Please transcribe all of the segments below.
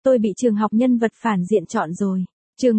Tôi bị trường học nhân vật phản diện chọn rồi. Chương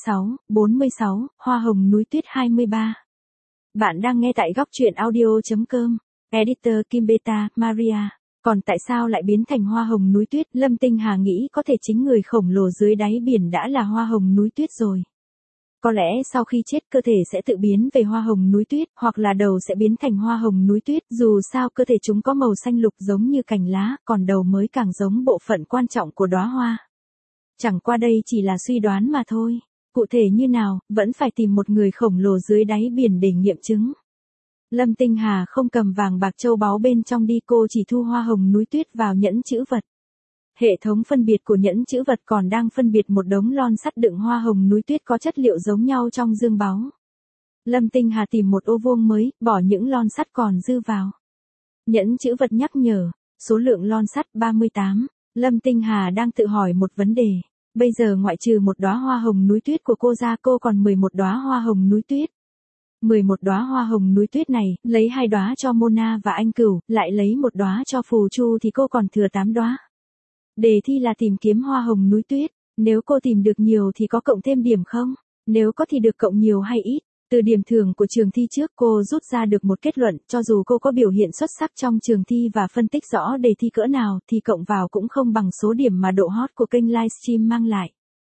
46, Hoa hồng núi tuyết 23. Bạn đang nghe tại góc truyện audio.com. Editor Kim Beta, Maria. Còn tại sao lại biến thành hoa hồng núi tuyết? Lâm Tinh Hà nghĩ có thể chính người khổng lồ dưới đáy biển đã là hoa hồng núi tuyết rồi. Có lẽ sau khi chết cơ thể sẽ tự biến về hoa hồng núi tuyết, hoặc là đầu sẽ biến thành hoa hồng núi tuyết, dù sao cơ thể chúng có màu xanh lục giống như cành lá, còn đầu mới càng giống bộ phận quan trọng của đóa hoa. Chẳng qua đây chỉ là suy đoán mà thôi, cụ thể như nào, vẫn phải tìm một người khổng lồ dưới đáy biển để nghiệm chứng. Lâm Tinh Hà không cầm vàng bạc châu báu bên trong đi, cô chỉ thu hoa hồng núi tuyết vào nhẫn chữ vật. Hệ thống phân biệt của nhẫn chữ vật còn đang phân biệt một đống lon sắt đựng hoa hồng núi tuyết có chất liệu giống nhau trong dương báu. Lâm Tinh Hà tìm một ô vuông mới, bỏ những lon sắt còn dư vào. Nhẫn chữ vật nhắc nhở, số lượng lon sắt 38. Lâm Tinh Hà đang tự hỏi một vấn đề. Bây giờ ngoại trừ một đóa hoa hồng núi tuyết của cô ra, cô còn 11 đóa hoa hồng núi tuyết. 11 đóa hoa hồng núi tuyết này, lấy 2 đóa cho Mona và anh Cửu, lại lấy một đóa cho Phù Chu thì cô còn thừa 8 đóa. Đề thi là tìm kiếm hoa hồng núi tuyết. Nếu cô tìm được nhiều thì có cộng thêm điểm không? Nếu có thì được cộng nhiều hay ít? Từ điểm thưởng của trường thi trước cô rút ra được một kết luận, cho dù cô có biểu hiện xuất sắc trong trường thi và phân tích rõ đề thi cỡ nào thì cộng vào cũng không bằng số điểm mà độ hot của kênh livestream mang lại.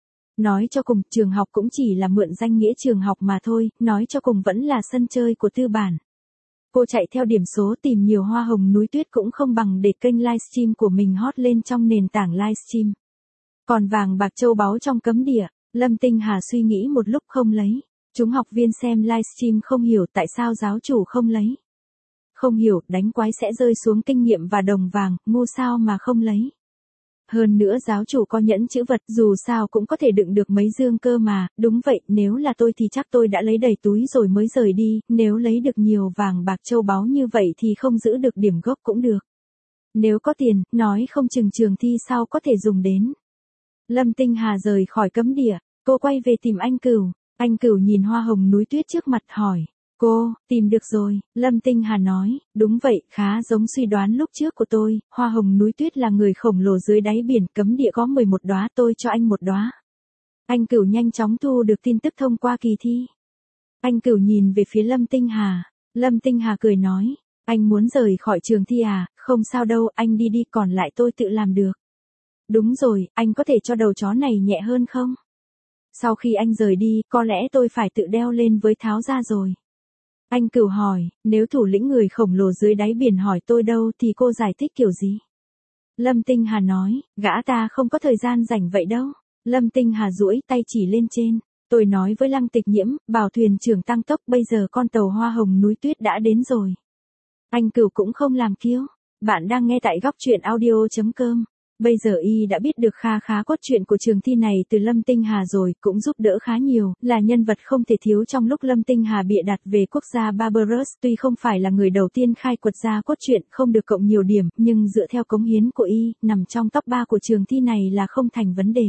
Nói cho cùng, trường học cũng chỉ là mượn danh nghĩa trường học mà thôi, nói cho cùng vẫn là sân chơi của tư bản. Cô chạy theo điểm số tìm nhiều hoa hồng núi tuyết cũng không bằng để kênh livestream của mình hot lên trong nền tảng livestream. Còn vàng bạc châu báu trong cấm địa, Lâm Tinh Hà suy nghĩ một lúc không lấy. Chúng học viên xem livestream không hiểu tại sao giáo chủ không lấy. Không hiểu, đánh quái sẽ rơi xuống kinh nghiệm và đồng vàng, ngu sao mà không lấy. Hơn nữa giáo chủ có nhẫn chữ vật, dù sao cũng có thể đựng được mấy dương cơ mà, đúng vậy, nếu là tôi thì chắc tôi đã lấy đầy túi rồi mới rời đi, nếu lấy được nhiều vàng bạc châu báu như vậy thì không giữ được điểm gốc cũng được. Nếu có tiền, nói không chừng trường thi sau có thể dùng đến. Lâm Tinh Hà rời khỏi cấm địa, cô quay về tìm anh Cửu. Anh Cửu nhìn hoa hồng núi tuyết trước mặt hỏi. Cô, tìm được rồi, Lâm Tinh Hà nói, đúng vậy, khá giống suy đoán lúc trước của tôi, hoa hồng núi tuyết là người khổng lồ dưới đáy biển, cấm địa có 11 đóa, tôi cho anh một đóa. Anh Cửu nhanh chóng thu được tin tức thông qua kỳ thi. Anh Cửu nhìn về phía Lâm Tinh Hà cười nói, anh muốn rời khỏi trường thi à, không sao đâu, anh đi đi, còn lại tôi tự làm được. Đúng rồi, anh có thể cho đầu chó này nhẹ hơn không? Sau khi anh rời đi, có lẽ tôi phải tự đeo lên với tháo ra rồi. Anh Cửu hỏi, nếu thủ lĩnh người khổng lồ dưới đáy biển hỏi tôi đâu thì cô giải thích kiểu gì? Lâm Tinh Hà nói, gã ta không có thời gian rảnh vậy đâu. Lâm Tinh Hà duỗi tay chỉ lên trên. Tôi nói với Lăng Tịch Nhiễm, bảo thuyền trưởng tăng tốc, bây giờ con tàu hoa hồng núi tuyết đã đến rồi. Anh Cửu cũng không làm kiêu. Bạn đang nghe tại góc truyện audio.com. Bây giờ y đã biết được khá cốt truyện của trường thi này từ Lâm Tinh Hà rồi, cũng giúp đỡ khá nhiều, là nhân vật không thể thiếu trong lúc Lâm Tinh Hà bịa đặt về quốc gia Barbaros. Tuy không phải là người đầu tiên khai quật ra cốt truyện, không được cộng nhiều điểm, nhưng dựa theo cống hiến của y, nằm trong top 3 của trường thi này là không thành vấn đề.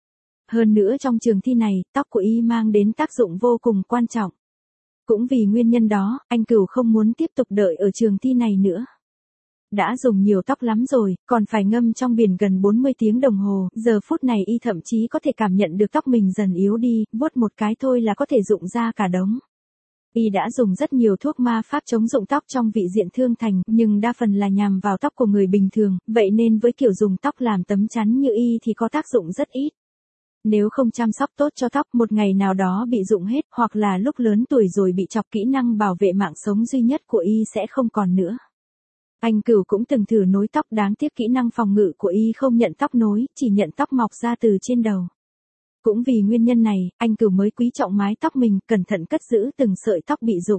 Hơn nữa trong trường thi này, tóc của y mang đến tác dụng vô cùng quan trọng. Cũng vì nguyên nhân đó, anh Cửu không muốn tiếp tục đợi ở trường thi này nữa. Đã dùng nhiều tóc lắm rồi, còn phải ngâm trong biển gần 40 tiếng đồng hồ, giờ phút này y thậm chí có thể cảm nhận được tóc mình dần yếu đi, vuốt một cái thôi là có thể rụng ra cả đống. Y đã dùng rất nhiều thuốc ma pháp chống rụng tóc trong vị diện Thương Thành, nhưng đa phần là nhằm vào tóc của người bình thường, vậy nên với kiểu dùng tóc làm tấm chắn như y thì có tác dụng rất ít. Nếu không chăm sóc tốt cho tóc, một ngày nào đó bị rụng hết, hoặc là lúc lớn tuổi rồi bị chọc, kỹ năng bảo vệ mạng sống duy nhất của y sẽ không còn nữa. Anh Cửu cũng từng thử nối tóc, đáng tiếc kỹ năng phòng ngự của y không nhận tóc nối, chỉ nhận tóc mọc ra từ trên đầu. Cũng vì nguyên nhân này, anh Cửu mới quý trọng mái tóc mình, cẩn thận cất giữ từng sợi tóc bị rụng.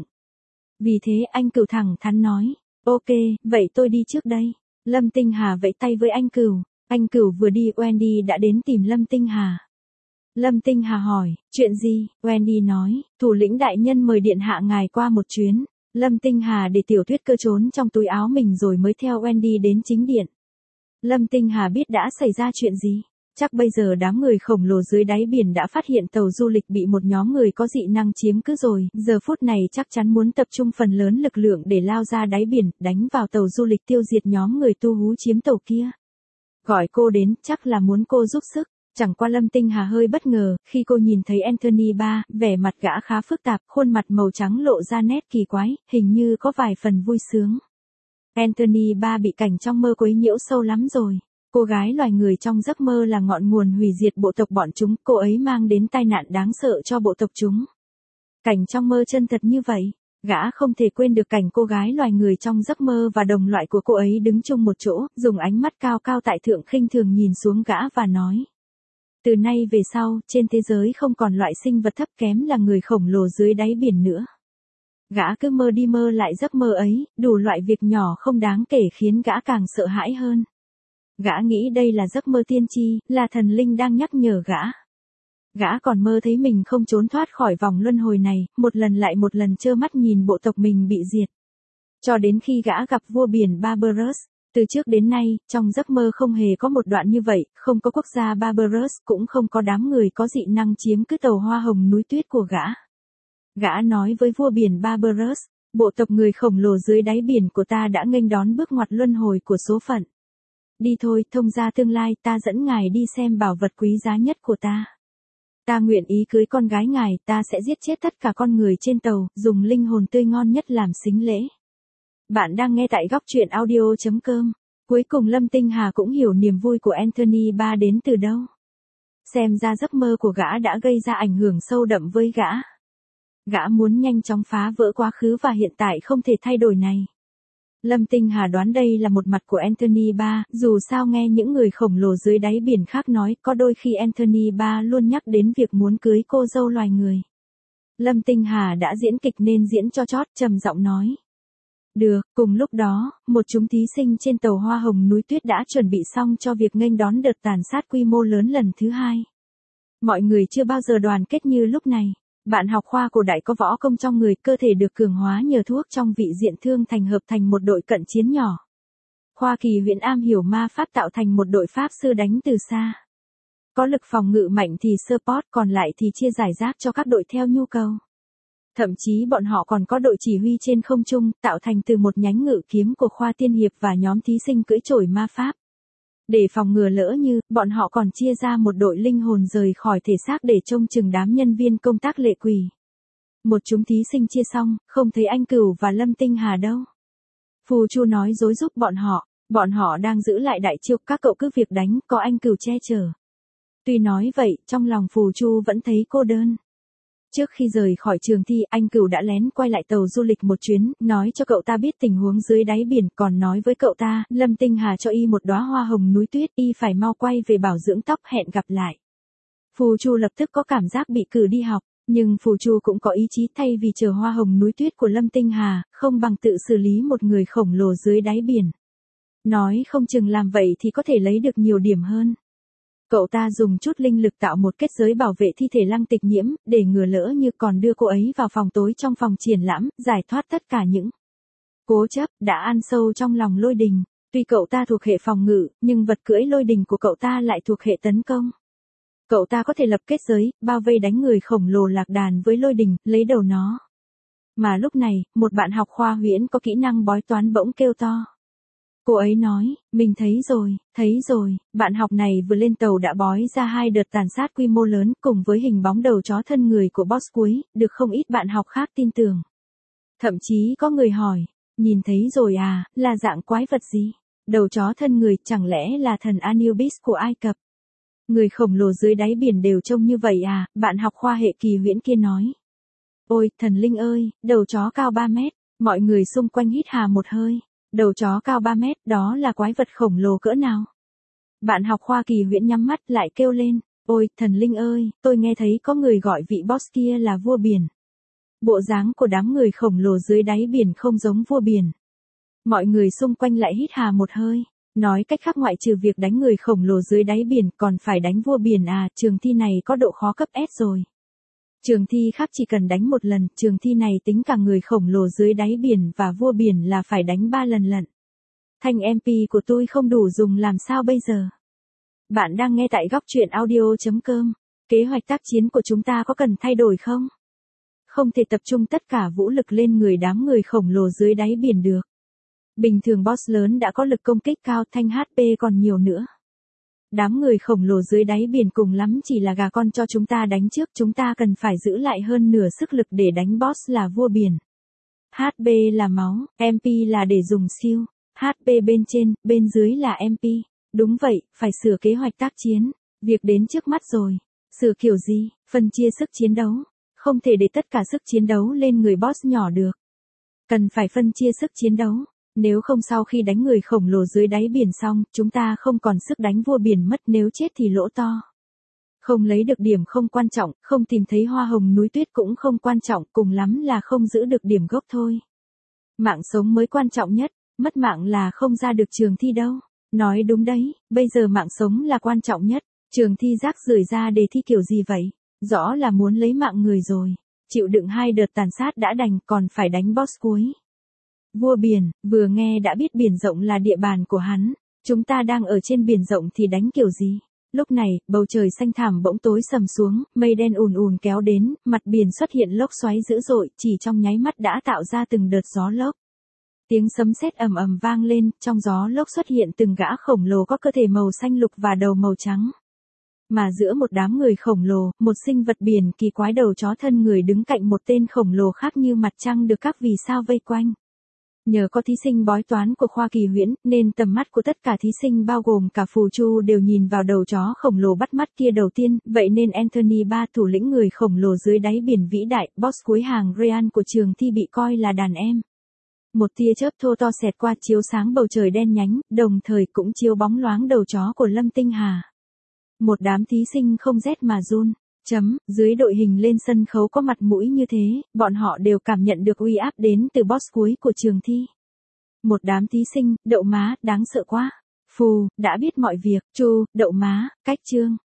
Vì thế anh Cửu thẳng thắn nói, ok, vậy tôi đi trước đây. Lâm Tinh Hà vẫy tay với anh Cửu. Anh Cửu vừa đi, Wendy đã đến tìm Lâm Tinh Hà. Lâm Tinh Hà hỏi, chuyện gì? Wendy nói, thủ lĩnh đại nhân mời điện hạ ngài qua một chuyến. Lâm Tinh Hà để tiểu Tuyết Cơ trốn trong túi áo mình rồi mới theo Wendy đến chính điện. Lâm Tinh Hà biết đã xảy ra chuyện gì. Chắc bây giờ đám người khổng lồ dưới đáy biển đã phát hiện tàu du lịch bị một nhóm người có dị năng chiếm cứ rồi, giờ phút này chắc chắn muốn tập trung phần lớn lực lượng để lao ra đáy biển, đánh vào tàu du lịch tiêu diệt nhóm người tu hú chiếm tàu kia. Gọi cô đến, chắc là muốn cô giúp sức. Chẳng qua Lâm Tinh Hà hơi bất ngờ, khi cô nhìn thấy Anthony Ba, vẻ mặt gã khá phức tạp, khuôn mặt màu trắng lộ ra nét kỳ quái, hình như có vài phần vui sướng. Anthony Ba bị cảnh trong mơ quấy nhiễu sâu lắm rồi. Cô gái loài người trong giấc mơ là ngọn nguồn hủy diệt bộ tộc bọn chúng, cô ấy mang đến tai nạn đáng sợ cho bộ tộc chúng. Cảnh trong mơ chân thật như vậy, gã không thể quên được cảnh cô gái loài người trong giấc mơ và đồng loại của cô ấy đứng chung một chỗ, dùng ánh mắt cao cao tại thượng khinh thường nhìn xuống gã và nói. Từ nay về sau, trên thế giới không còn loại sinh vật thấp kém là người khổng lồ dưới đáy biển nữa. Gã cứ mơ đi mơ lại giấc mơ ấy, đủ loại việc nhỏ không đáng kể khiến gã càng sợ hãi hơn. Gã nghĩ đây là giấc mơ tiên tri, là thần linh đang nhắc nhở gã. Gã còn mơ thấy mình không trốn thoát khỏi vòng luân hồi này, một lần lại một lần trơ mắt nhìn bộ tộc mình bị diệt. Cho đến khi gã gặp vua biển Barbaros, từ trước đến nay, trong giấc mơ không hề có một đoạn như vậy, không có quốc gia Barbaros, cũng không có đám người có dị năng chiếm cứ tàu hoa hồng núi tuyết của gã. Gã nói với vua biển Barbaros, bộ tộc người khổng lồ dưới đáy biển của ta đã nghênh đón bước ngoặt luân hồi của số phận. Đi thôi, thông gia tương lai, ta dẫn ngài đi xem bảo vật quý giá nhất của ta. Ta nguyện ý cưới con gái ngài, ta sẽ giết chết tất cả con người trên tàu, dùng linh hồn tươi ngon nhất làm sính lễ. Bạn đang nghe tại góc truyện audio.com. Cuối cùng Lâm Tinh Hà cũng hiểu niềm vui của Anthony Ba đến từ đâu. Xem ra giấc mơ của gã đã gây ra ảnh hưởng sâu đậm với gã. Gã muốn nhanh chóng phá vỡ quá khứ và hiện tại không thể thay đổi này. Lâm Tinh Hà đoán đây là một mặt của Anthony Ba, dù sao nghe những người khổng lồ dưới đáy biển khác nói, có đôi khi Anthony Ba luôn nhắc đến việc muốn cưới cô dâu loài người. Lâm Tinh Hà đã diễn kịch nên diễn cho chót, trầm giọng nói. Được, cùng lúc đó, một chúng thí sinh trên tàu hoa hồng núi tuyết đã chuẩn bị xong cho việc nghênh đón đợt tàn sát quy mô lớn lần thứ 2. Mọi người chưa bao giờ đoàn kết như lúc này. Bạn học khoa cổ đại có võ công trong người, cơ thể được cường hóa nhờ thuốc trong vị diện thương thành hợp thành một đội cận chiến nhỏ. Khoa kỳ huyễn am hiểu ma pháp tạo thành một đội pháp sư đánh từ xa. Có lực phòng ngự mạnh thì support, còn lại thì chia giải rác cho các đội theo nhu cầu. Thậm chí bọn họ còn có đội chỉ huy trên không trung, tạo thành từ một nhánh ngự kiếm của khoa tiên hiệp và nhóm thí sinh cưỡi chổi ma pháp. Để phòng ngừa lỡ như, bọn họ còn chia ra một đội linh hồn rời khỏi thể xác để trông chừng đám nhân viên công tác lệ quỷ. Một chúng thí sinh chia xong, không thấy anh Cửu và Lâm Tinh Hà đâu. Phù Chu nói dối giúp bọn họ đang giữ lại đại chiêu, các cậu cứ việc đánh, có anh Cửu che chở. Tuy nói vậy, trong lòng Phù Chu vẫn thấy cô đơn. Trước khi rời khỏi trường thi, anh Cửu đã lén quay lại tàu du lịch một chuyến, nói cho cậu ta biết tình huống dưới đáy biển, còn nói với cậu ta, Lâm Tinh Hà cho y một đóa hoa hồng núi tuyết, y phải mau quay về bảo dưỡng tóc, hẹn gặp lại. Phù Chu lập tức có cảm giác bị cử đi học, nhưng Phù Chu cũng có ý chí thay vì chờ hoa hồng núi tuyết của Lâm Tinh Hà, không bằng tự xử lý một người khổng lồ dưới đáy biển. Nói không chừng làm vậy thì có thể lấy được nhiều điểm hơn. Cậu ta dùng chút linh lực tạo một kết giới bảo vệ thi thể Lăng Tịch Nhiễm, để ngừa lỡ như còn đưa cô ấy vào phòng tối trong phòng triển lãm, giải thoát tất cả những cố chấp, đã ăn sâu trong lòng Lôi Đình. Tuy cậu ta thuộc hệ phòng ngự, nhưng vật cưỡi Lôi Đình của cậu ta lại thuộc hệ tấn công. Cậu ta có thể lập kết giới, bao vây đánh người khổng lồ lạc đàn với Lôi Đình, lấy đầu nó. Mà lúc này, một bạn học khoa huyễn có kỹ năng bói toán bỗng kêu to. Cô ấy nói, mình thấy rồi, bạn học này vừa lên tàu đã bói ra 2 đợt tàn sát quy mô lớn cùng với hình bóng đầu chó thân người của boss cuối, được không ít bạn học khác tin tưởng. Thậm chí có người hỏi, nhìn thấy rồi à, là dạng quái vật gì? Đầu chó thân người chẳng lẽ là thần Anubis của Ai Cập? Người khổng lồ dưới đáy biển đều trông như vậy à, bạn học khoa hệ kỳ huyễn kia nói. Ôi, thần linh ơi, đầu chó cao 3 mét, mọi người xung quanh hít hà một hơi. Đầu chó cao 3 mét, đó là quái vật khổng lồ cỡ nào? Bạn học khoa kỳ huyễn nhắm mắt lại kêu lên, ôi, thần linh ơi, tôi nghe thấy có người gọi vị boss kia là vua biển. Bộ dáng của đám người khổng lồ dưới đáy biển không giống vua biển. Mọi người xung quanh lại hít hà một hơi, nói cách khác ngoại trừ việc đánh người khổng lồ dưới đáy biển còn phải đánh vua biển à, trường thi này có độ khó cấp S rồi. Trường thi khác chỉ cần đánh 1 lần, trường thi này tính cả người khổng lồ dưới đáy biển và vua biển là phải đánh 3 lần lận. Thanh MP của tôi không đủ dùng làm sao bây giờ? Bạn đang nghe tại góc truyện audio.com. Kế hoạch tác chiến của chúng ta có cần thay đổi không? Không thể tập trung tất cả vũ lực lên người đám người khổng lồ dưới đáy biển được. Bình thường boss lớn đã có lực công kích cao, thanh HP còn nhiều nữa. Đám người khổng lồ dưới đáy biển cùng lắm chỉ là gà con cho chúng ta đánh trước, chúng ta cần phải giữ lại hơn nửa sức lực để đánh boss là vua biển. HP là máu, MP là để dùng siêu. HP bên trên, bên dưới là MP. Đúng vậy, phải sửa kế hoạch tác chiến. Việc đến trước mắt rồi. Sửa kiểu gì? Phân chia sức chiến đấu. Không thể để tất cả sức chiến đấu lên người boss nhỏ được. Cần phải phân chia sức chiến đấu. Nếu không sau khi đánh người khổng lồ dưới đáy biển xong, chúng ta không còn sức đánh vua biển mất, nếu chết thì lỗ to. Không lấy được điểm không quan trọng, không tìm thấy hoa hồng núi tuyết cũng không quan trọng, cùng lắm là không giữ được điểm gốc thôi. Mạng sống mới quan trọng nhất, mất mạng là không ra được trường thi đâu. Nói đúng đấy, bây giờ mạng sống là quan trọng nhất. Trường thi rác rưởi ra đề thi kiểu gì vậy? Rõ là muốn lấy mạng người rồi. Chịu đựng 2 đợt tàn sát đã đành, còn phải đánh boss cuối. Vua biển, vừa nghe đã biết biển rộng là địa bàn của hắn. Chúng ta đang ở trên biển rộng thì đánh kiểu gì? Lúc này, bầu trời xanh thẳm bỗng tối sầm xuống, mây đen ùn ùn kéo đến, mặt biển xuất hiện lốc xoáy dữ dội, chỉ trong nháy mắt đã tạo ra từng đợt gió lốc. Tiếng sấm sét ầm ầm vang lên, trong gió lốc xuất hiện từng gã khổng lồ có cơ thể màu xanh lục và đầu màu trắng. Mà giữa một đám người khổng lồ, một sinh vật biển kỳ quái đầu chó thân người đứng cạnh một tên khổng lồ khác như mặt trăng được các vì sao vây quanh. Nhờ có thí sinh bói toán của khoa Kỳ Huyễn, nên tầm mắt của tất cả thí sinh bao gồm cả phù chu đều nhìn vào đầu chó khổng lồ bắt mắt kia đầu tiên, vậy nên Anthony Ba, thủ lĩnh người khổng lồ dưới đáy biển vĩ đại, boss cuối hàng Ryan của trường thi, bị coi là đàn em. Một tia chớp thô to xẹt qua chiếu sáng bầu trời đen nhánh, đồng thời cũng chiếu bóng loáng đầu chó của Lâm Tinh Hà. Một đám thí sinh không rét mà run. Dưới đội hình lên sân khấu có mặt mũi như thế, bọn họ đều cảm nhận được uy áp đến từ boss cuối của trường thi. Một đám thí sinh, đậu má, đáng sợ quá. Phù, đã biết mọi việc, Chu, đậu má, cách chương.